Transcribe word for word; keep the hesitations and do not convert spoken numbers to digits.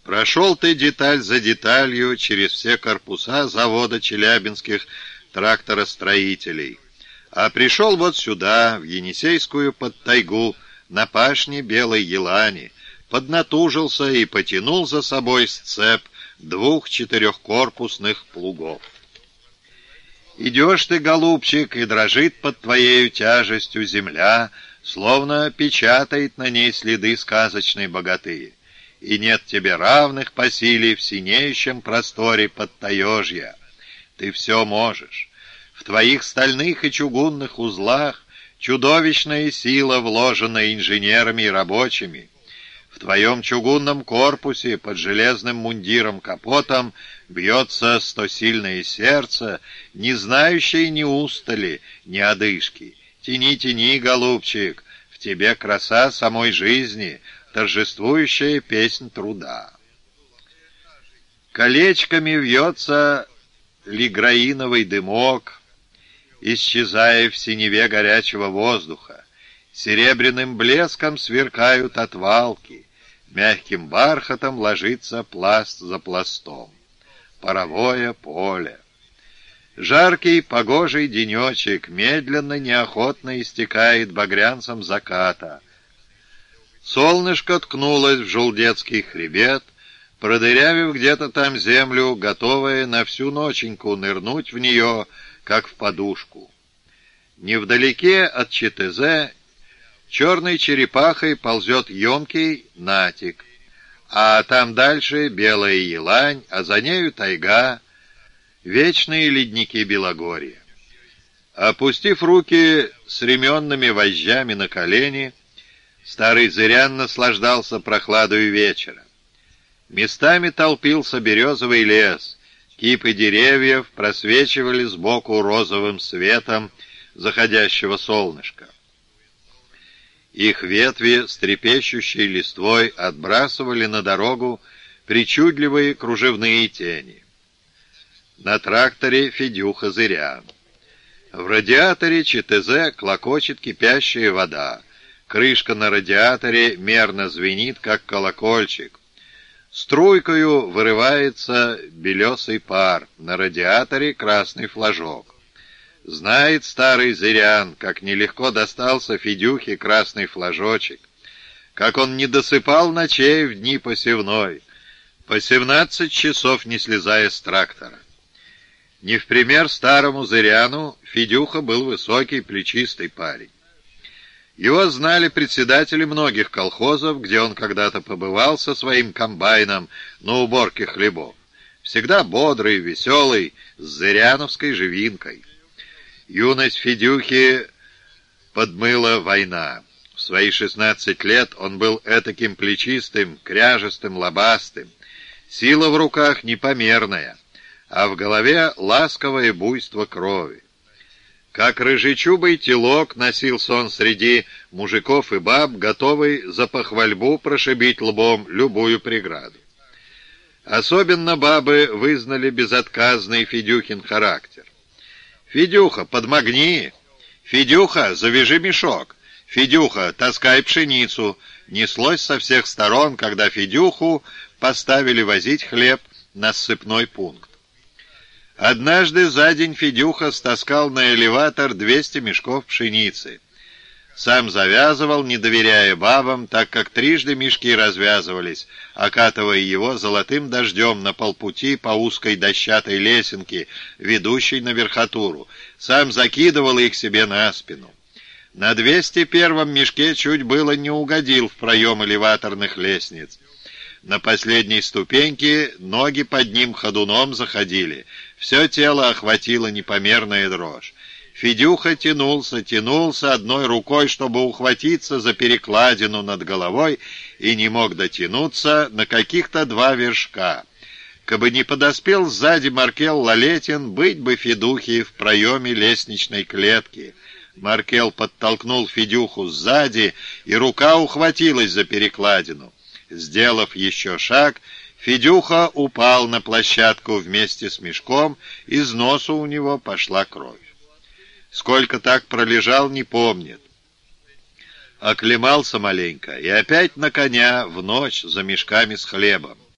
Прошел ты деталь за деталью через все корпуса завода челябинских тракторостроителей, а пришел вот сюда, в Енисейскую подтайгу, на пашне Белой Елани, поднатужился и потянул за собой сцеп двух четырехкорпусных плугов. Идешь ты, голубчик, и дрожит под твоею тяжестью земля, словно печатает на ней следы сказочной богаты, и нет тебе равных по силе в синеющем просторе Подтаежья. Ты все можешь. В твоих стальных и чугунных узлах чудовищная сила, вложенная инженерами и рабочими. В твоем чугунном корпусе под железным мундиром-капотом бьется стосильное сердце, не знающее ни устали, ни одышки. Тяни, тяни, голубчик, в тебе краса самой жизни, торжествующая песнь труда. Колечками вьется лиграиновый дымок, исчезая в синеве горячего воздуха. Серебряным блеском сверкают отвалки, мягким бархатом ложится пласт за пластом. Паровое поле. Жаркий погожий денечек медленно, неохотно истекает багрянцем заката. Солнышко ткнулось в желдецкий хребет, продырявив где-то там землю, готовая на всю ноченьку нырнуть в нее, как в подушку. Невдалеке от ЧТЗ черной черепахой ползет емкий натик, а там дальше белая елань, а за нею тайга, вечные ледники Белогорья. Опустив руки с ременными вожжами на колени, старый зырян наслаждался прохладою вечера. Местами толпился березовый лес, кипы деревьев просвечивали сбоку розовым светом заходящего солнышка. Их ветви с трепещущей листвой отбрасывали на дорогу причудливые кружевные тени. На тракторе Федюха Зырян. В радиаторе ЧТЗ клокочет кипящая вода. Крышка на радиаторе мерно звенит, как колокольчик. Струйкою вырывается белесый пар. На радиаторе красный флажок. Знает старый зырян, как нелегко достался Федюхе красный флажочек, как он не досыпал ночей в дни посевной, по семнадцать часов не слезая с трактора. Не в пример старому зыряну, Федюха был высокий, плечистый парень. Его знали председатели многих колхозов, где он когда-то побывал со своим комбайном на уборке хлебов. Всегда бодрый, веселый, с зыряновской живинкой. Юность Федюхи подмыла война. В свои шестнадцать лет он был этаким плечистым, кряжестым, лобастым. Сила в руках непомерная, а в голове ласковое буйство крови. Как рыжечубый телок носился он среди мужиков и баб, готовый за похвальбу прошибить лбом любую преграду. Особенно бабы вызнали безотказный Федюхин характер. «Федюха, подмогни! Федюха, завяжи мешок! Федюха, таскай пшеницу!» Неслось со всех сторон, когда Федюху поставили возить хлеб на ссыпной пункт. Однажды за день Федюха стаскал на элеватор двести мешков пшеницы. Сам завязывал, не доверяя бабам, так как трижды мешки развязывались, окатывая его золотым дождем на полпути по узкой дощатой лесенке, ведущей на верхотуру. Сам закидывал их себе на спину. На двести первом мешке чуть было не угодил в проем элеваторных лестниц. На последней ступеньке ноги под ним ходуном заходили. Все тело охватило непомерная дрожь. Федюха тянулся, тянулся одной рукой, чтобы ухватиться за перекладину над головой, и не мог дотянуться на каких-то два вершка. Кабы не подоспел сзади Маркел Лалетин, быть бы Федухе в проеме лестничной клетки. Маркел подтолкнул Федюху сзади, и рука ухватилась за перекладину. Сделав еще шаг, Федюха упал на площадку вместе с мешком, из носу у него пошла кровь. Сколько так пролежал, не помнит. Оклемался маленько и опять на коня в ночь за мешками с хлебом.